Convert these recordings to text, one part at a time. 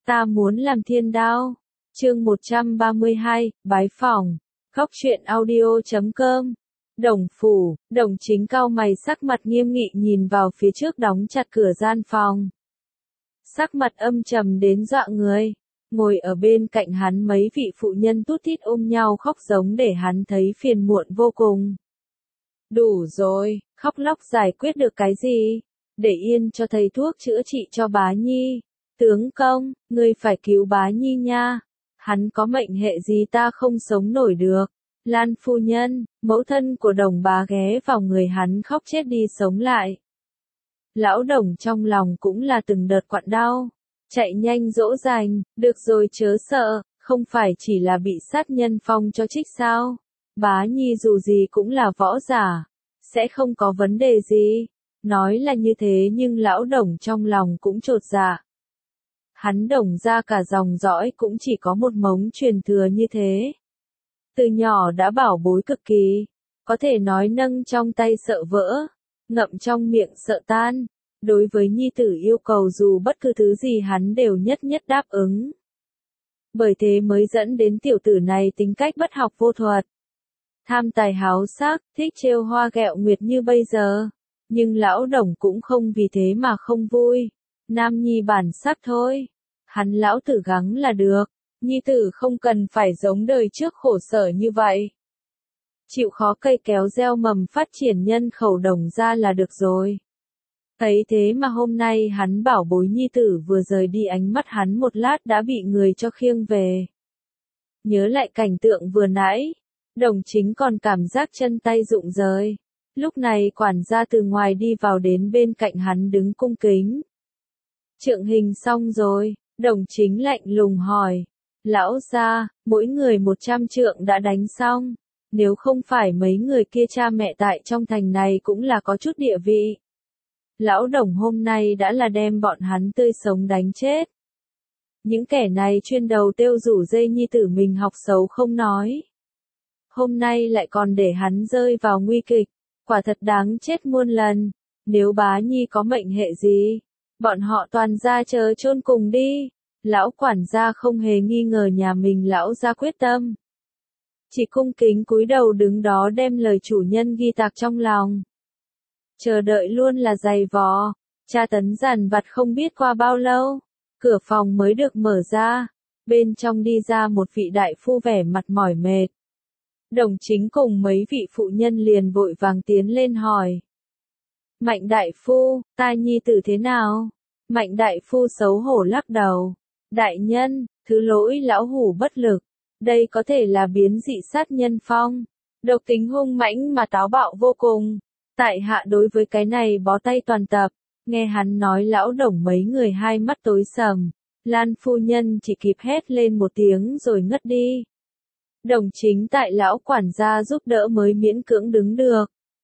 Ta muốn làm thiên đao. Chương 132, bái phỏng. Góc truyện audio.com. Đồng phủ, Đồng Chính cau mày sắc mặt nghiêm nghị nhìn vào phía trước đóng chặt cửa gian phòng. Sắc mặt âm trầm đến dọa người. Ngồi ở bên cạnh hắn mấy vị phụ nhân tút thít ôm nhau khóc giống để hắn thấy phiền muộn vô cùng. Đủ rồi, khóc lóc giải quyết được cái gì? Để yên cho thầy thuốc chữa trị cho bá nhi. Tướng công, ngươi phải cứu bá nhi nha. Hắn có mệnh hệ gì ta không sống nổi được. Lan phu nhân, mẫu thân của Đồng bá ghé vào người hắn khóc chết đi sống lại. Lão Đồng trong lòng cũng là từng đợt quặn đau. Chạy nhanh dỗ dành, được rồi chớ sợ, không phải chỉ là bị sát nhân phong cho trích sao. Bá nhi dù gì cũng là võ giả, sẽ không có vấn đề gì. Nói là như thế nhưng lão Đồng trong lòng cũng chột dạ. Hắn Đồng ra cả dòng dõi cũng chỉ có một mống truyền thừa như thế. Từ nhỏ đã bảo bối cực kỳ, có thể nói nâng trong tay sợ vỡ, ngậm trong miệng sợ tan. Đối với nhi tử yêu cầu dù bất cứ thứ gì hắn đều nhất nhất đáp ứng. Bởi thế mới dẫn đến tiểu tử này tính cách bất học vô thuật. Tham tài háo sắc, thích trêu hoa ghẹo nguyệt như bây giờ. Nhưng lão Đồng cũng không vì thế mà không vui. Nam nhi bản sắc thôi. Hắn lão tử gắng là được. Nhi tử không cần phải giống đời trước khổ sở như vậy. Chịu khó cây kéo gieo mầm phát triển nhân khẩu Đồng ra là được rồi. Thấy thế mà hôm nay hắn bảo bối nhi tử vừa rời đi ánh mắt hắn một lát đã bị người cho khiêng về. Nhớ lại cảnh tượng vừa nãy, Đồng Chính còn cảm giác chân tay rụng rời. Lúc này quản gia từ ngoài đi vào đến bên cạnh hắn đứng cung kính. Trượng hình xong rồi, Đồng Chính lạnh lùng hỏi. Lão gia, mỗi người 100 trượng đã đánh xong. Nếu không phải mấy người kia cha mẹ tại trong thành này cũng là có chút địa vị. Lão Đồng hôm nay đã là đem bọn hắn tươi sống đánh chết. Những kẻ này chuyên đầu tiêu rủ dây nhi tử mình học xấu không nói. Hôm nay lại còn để hắn rơi vào nguy kịch, quả thật đáng chết muôn lần. Nếu bá nhi có mệnh hệ gì, bọn họ toàn ra chờ chôn cùng đi. Lão quản gia không hề nghi ngờ nhà mình lão ra quyết tâm. Chỉ cung kính cúi đầu đứng đó đem lời chủ nhân ghi tạc trong lòng. Chờ đợi luôn là dày vò, tra tấn dằn vặt không biết qua bao lâu, cửa phòng mới được mở ra, bên trong đi ra một vị đại phu vẻ mặt mỏi mệt. Đồng Chính cùng mấy vị phụ nhân liền vội vàng tiến lên hỏi. Mạnh đại phu, ta nhi tử thế nào? Mạnh đại phu xấu hổ lắc đầu. Đại nhân, thứ lỗi lão hủ bất lực, đây có thể là biến dị sát nhân phong, độc tính hung mãnh mà táo bạo vô cùng. Tại hạ đối với cái này bó tay toàn tập, nghe hắn nói lão Đồng mấy người hai mắt tối sầm, Lan phu nhân chỉ kịp hét lên một tiếng rồi ngất đi. Đồng Chính tại lão quản gia giúp đỡ mới miễn cưỡng đứng được.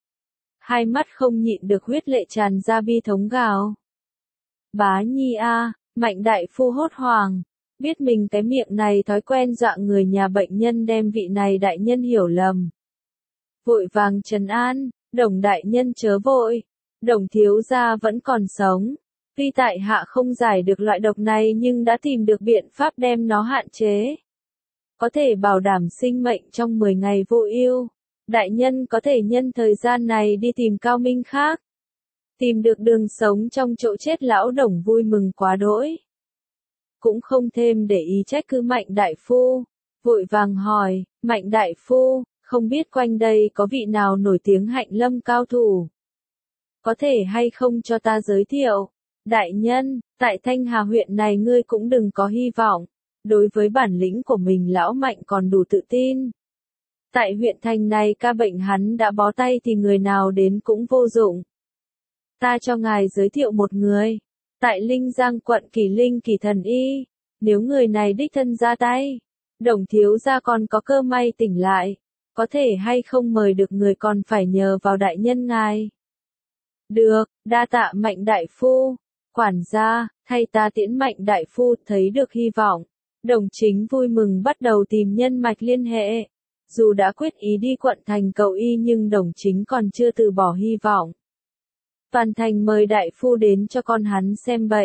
Hai mắt không nhịn được huyết lệ tràn ra bi thống gào. Bá nhi a, Mạnh đại phu hốt hoảng, biết mình cái miệng này thói quen dọa người nhà bệnh nhân đem vị này đại nhân hiểu lầm. Vội vàng trấn an. Đồng đại nhân chớ vội, Đồng thiếu gia vẫn còn sống. Tuy tại hạ không giải được loại độc này nhưng đã tìm được biện pháp đem nó hạn chế. Có thể bảo đảm sinh mệnh trong 10 ngày vô ưu. Đại nhân có thể nhân thời gian này đi tìm cao minh khác. Tìm được đường sống trong chỗ chết lão Đồng vui mừng quá đỗi. Cũng không thêm để ý trách cứ Mạnh đại phu. Vội vàng hỏi, Mạnh đại phu, không biết quanh đây có vị nào nổi tiếng hạnh lâm cao thủ. Có thể hay không cho ta giới thiệu? Đại nhân, tại Thanh Hà huyện này ngươi cũng đừng có hy vọng. Đối với bản lĩnh của mình lão Mạnh còn đủ tự tin. Tại huyện thành này ca bệnh hắn đã bó tay thì người nào đến cũng vô dụng. Ta cho ngài giới thiệu một người. Tại Linh Giang quận Kỳ Linh Kỳ Thần Y. Nếu người này đích thân ra tay, Đồng thiếu gia còn có cơ may tỉnh lại. Có thể hay không mời được người còn phải nhờ vào đại nhân ngài. Được, đa tạ Mạnh đại phu. Quản gia, thay ta tiễn Mạnh đại phu thấy được hy vọng. Đồng Chính vui mừng bắt đầu tìm nhân mạch liên hệ. Dù đã quyết ý đi quận thành cầu y nhưng Đồng Chính còn chưa từ bỏ hy vọng. Toàn thành mời đại phu đến cho con hắn xem bệnh.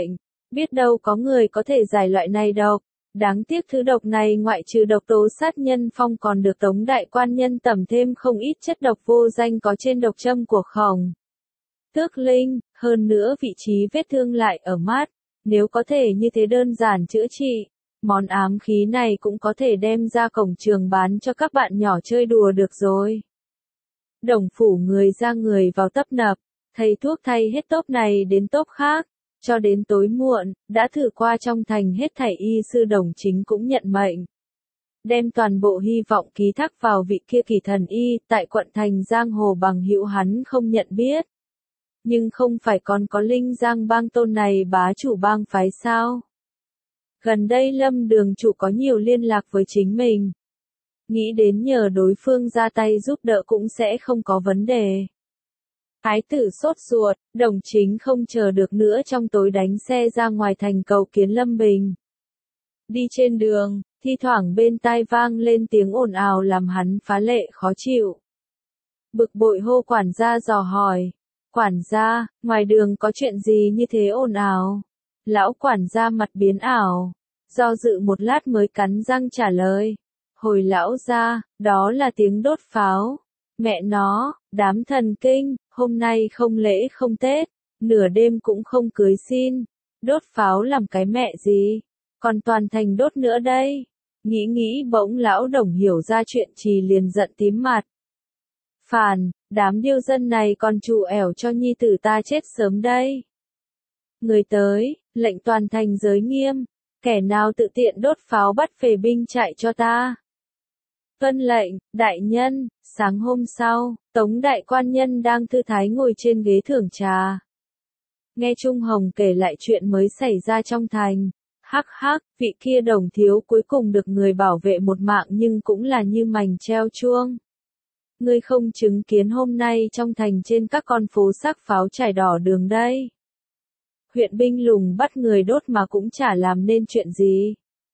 Biết đâu có người có thể giải loại này độc. Đáng tiếc thứ độc này ngoại trừ độc tố sát nhân phong còn được Tống đại quan nhân tẩm thêm không ít chất độc vô danh có trên độc châm của Khổng Tước Linh, hơn nữa vị trí vết thương lại ở mắt, nếu có thể như thế đơn giản chữa trị, món ám khí này cũng có thể đem ra cổng trường bán cho các bạn nhỏ chơi đùa được rồi. Đồng phủ người ra người vào tấp nập, thầy thuốc thay hết tốp này đến tốp khác, cho đến tối muộn, đã thử qua trong thành hết thảy y sư Đồng Chính cũng nhận mệnh. Đem toàn bộ hy vọng ký thác vào vị kia kỳ thần y, tại quận thành giang hồ bằng hữu hắn không nhận biết. Nhưng không phải còn có Linh Giang bang tôn này bá chủ bang phái sao? Gần đây Lâm Đường chủ có nhiều liên lạc với chính mình. Nghĩ đến nhờ đối phương ra tay giúp đỡ cũng sẽ không có vấn đề. Ái tử sốt ruột, Đồng Chính không chờ được nữa trong tối đánh xe ra ngoài thành cầu kiến Lâm Bình. Đi trên đường, thi thoảng bên tai vang lên tiếng ồn ào làm hắn phá lệ khó chịu. Bực bội hô quản gia dò hỏi. Quản gia, ngoài đường có chuyện gì như thế ồn ào? Lão quản gia mặt biến ảo, do dự một lát mới cắn răng trả lời. Hồi lão gia, đó là tiếng đốt pháo. Mẹ nó, đám thần kinh, hôm nay không lễ không Tết, nửa đêm cũng không cưới xin. Đốt pháo làm cái mẹ gì? Còn toàn thành đốt nữa đây. Nghĩ bỗng lão Đồng hiểu ra chuyện trì liền giận tím mặt. Phàn, đám điêu dân này còn trụ ẻo cho nhi tử ta chết sớm đây. Người tới, lệnh toàn thành giới nghiêm, kẻ nào tự tiện đốt pháo bắt về binh chạy cho ta. Tuân lệnh, đại nhân. Sáng hôm sau, Tống đại quan nhân đang thư thái ngồi trên ghế thưởng trà. Nghe Trung Hồng kể lại chuyện mới xảy ra trong thành. Hắc hắc, vị kia Đồng thiếu cuối cùng được người bảo vệ một mạng nhưng cũng là như mành treo chuông. Ngươi không chứng kiến hôm nay trong thành trên các con phố sắc pháo trải đỏ đường đây. Huyện binh lùng bắt người đốt mà cũng chả làm nên chuyện gì.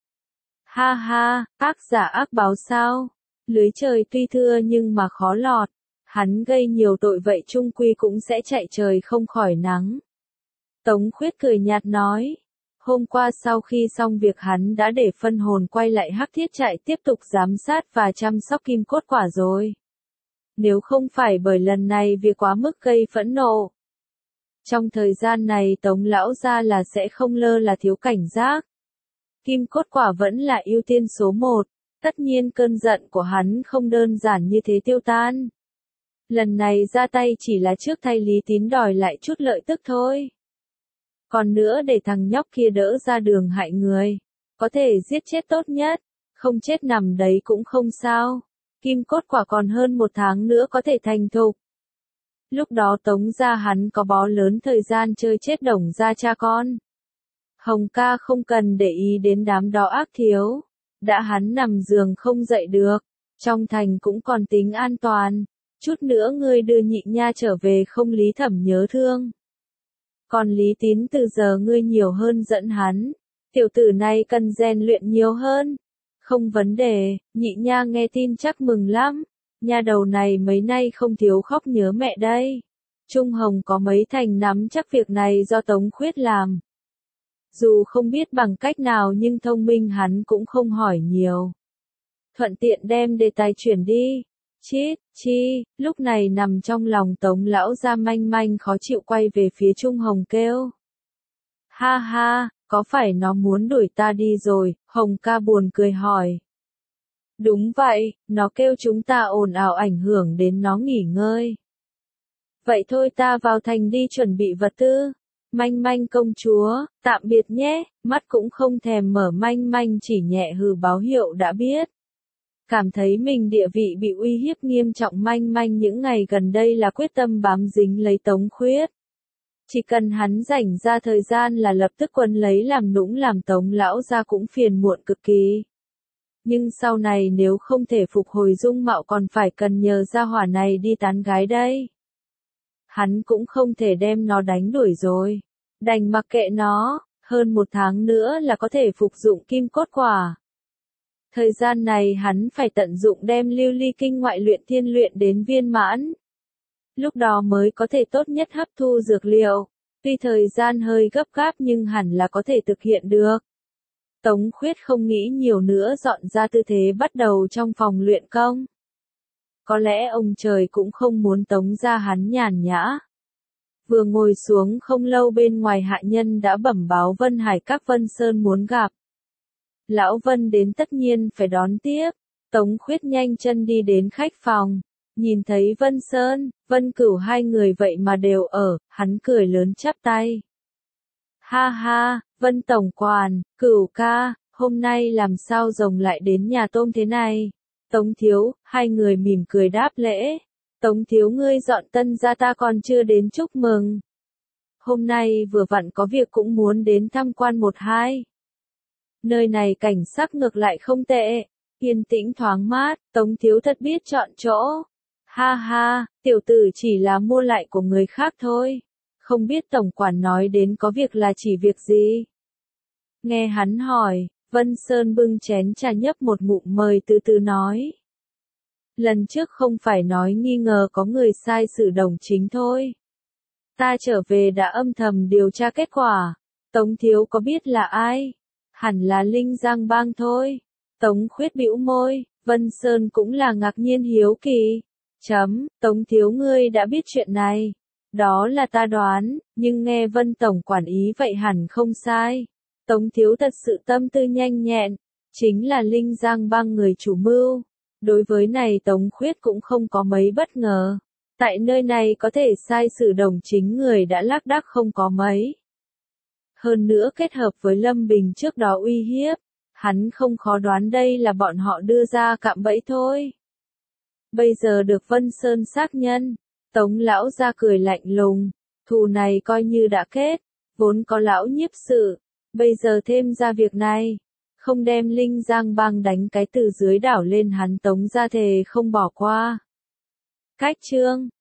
Ha ha, ác giả ác báo sao? Lưới trời tuy thưa nhưng mà khó lọt. Hắn gây nhiều tội vậy chung quy cũng sẽ chạy trời không khỏi nắng. Tống Khuyết cười nhạt nói. Hôm qua sau khi xong việc hắn đã để phân hồn quay lại Hắc Thiết trại tiếp tục giám sát và chăm sóc kim cốt quả rồi. Nếu không phải bởi lần này việc quá mức gây phẫn nộ. Trong thời gian này Tống lão gia là sẽ không lơ là thiếu cảnh giác. Kim cốt quả vẫn là ưu tiên số 1, tất nhiên cơn giận của hắn không đơn giản như thế tiêu tan. Lần này ra tay chỉ là trước thay Lý Tín đòi lại chút lợi tức thôi. Còn nữa để thằng nhóc kia đỡ ra đường hại người. Có thể giết chết tốt nhất, không chết nằm đấy cũng không sao. Kim cốt quả còn hơn 1 tháng nữa có thể thành thục. Lúc đó Tống gia hắn có bó lớn thời gian chơi chết Đồng gia cha con. Hồng ca không cần để ý đến đám đó ác thiếu. Đã hắn nằm giường không dậy được. Trong thành cũng còn tính an toàn. Chút nữa ngươi đưa nhị nha trở về không Lý Thẩm nhớ thương. Còn Lý Tín từ giờ ngươi nhiều hơn dẫn hắn. Tiểu tử này cần rèn luyện nhiều hơn. Không vấn đề, nhị nha nghe tin chắc mừng lắm. Nha đầu này mấy nay không thiếu khóc nhớ mẹ đây. Trung Hồng có mấy thành nắm chắc việc này do Tống Khuyết làm. Dù không biết bằng cách nào nhưng thông minh hắn cũng không hỏi nhiều. Thuận tiện đem đề tài chuyển đi. Chít, chi, lúc này nằm trong lòng Tống lão gia manh manh khó chịu quay về phía Trung Hồng kêu. Ha ha, có phải nó muốn đuổi ta đi rồi, Hồng ca buồn cười hỏi. Đúng vậy, nó kêu chúng ta ồn ào ảnh hưởng đến nó nghỉ ngơi. Vậy thôi ta vào thành đi chuẩn bị vật tư. Manh manh công chúa, tạm biệt nhé, mắt cũng không thèm mở manh manh chỉ nhẹ hừ báo hiệu đã biết. Cảm thấy mình địa vị bị uy hiếp nghiêm trọng manh manh những ngày gần đây là quyết tâm bám dính lấy Tống Khuyết. Chỉ cần hắn rảnh ra thời gian là lập tức quân lấy làm nũng làm Tống lão gia cũng phiền muộn cực kỳ. Nhưng sau này nếu không thể phục hồi dung mạo còn phải cần nhờ gia hỏa này đi tán gái đây. Hắn cũng không thể đem nó đánh đuổi rồi. Đành mặc kệ nó, hơn 1 tháng nữa là có thể phục dụng kim cốt quả. Thời gian này hắn phải tận dụng đem lưu ly kinh ngoại luyện thiên luyện đến viên mãn. Lúc đó mới có thể tốt nhất hấp thu dược liệu. Tuy thời gian hơi gấp gáp nhưng hẳn là có thể thực hiện được. Tống Khuyết không nghĩ nhiều nữa dọn ra tư thế bắt đầu trong phòng luyện công. Có lẽ ông trời cũng không muốn Tống ra hắn nhàn nhã. Vừa ngồi xuống không lâu bên ngoài hạ nhân đã bẩm báo Vân Hải các Vân Sơn muốn gặp. Lão Vân đến tất nhiên phải đón tiếp. Tống Khuyết nhanh chân đi đến khách phòng. Nhìn thấy Vân Sơn, Vân Cửu hai người vậy mà đều ở, hắn cười lớn chắp tay. Ha ha, Vân Tổng Quản, Cửu ca, hôm nay làm sao rồng lại đến nhà tôm thế này? Tống Thiếu, hai người mỉm cười đáp lễ. Tống Thiếu ngươi dọn tân ra ta còn chưa đến chúc mừng. Hôm nay vừa vặn có việc cũng muốn đến tham quan một hai. Nơi này cảnh sắc ngược lại không tệ, yên tĩnh thoáng mát, Tống Thiếu thật biết chọn chỗ. Ha ha, tiểu tử chỉ là mua lại của người khác thôi. Không biết Tổng Quản nói đến có việc là chỉ việc gì? Nghe hắn hỏi, Vân Sơn bưng chén trà nhấp một ngụm mời từ từ nói. Lần trước không phải nói nghi ngờ có người sai sử Đồng Chính thôi. Ta trở về đã âm thầm điều tra kết quả. Tống Thiếu có biết là ai? Hẳn là Linh Giang Bang thôi. Tống Khuyết bĩu môi, Vân Sơn cũng là ngạc nhiên hiếu kỳ. Tống Thiếu ngươi đã biết chuyện này. Đó là ta đoán, nhưng nghe Vân Tổng Quản ý vậy hẳn không sai. Tống Thiếu thật sự tâm tư nhanh nhẹn, chính là Linh Giang Bang người chủ mưu. Đối với này Tống Khuyết cũng không có mấy bất ngờ. Tại nơi này có thể sai sử Đồng Chính người đã lác đác không có mấy. Hơn nữa kết hợp với Lâm Bình trước đó uy hiếp, hắn không khó đoán đây là bọn họ đưa ra cạm bẫy thôi. Bây giờ được Vân Sơn xác nhân, Tống lão ra cười lạnh lùng, thù này coi như đã kết, vốn có lão nhiếp sự, bây giờ thêm ra việc này, không đem Linh Giang Bang đánh cái từ dưới đảo lên hắn Tống ra thề không bỏ qua. Cách chương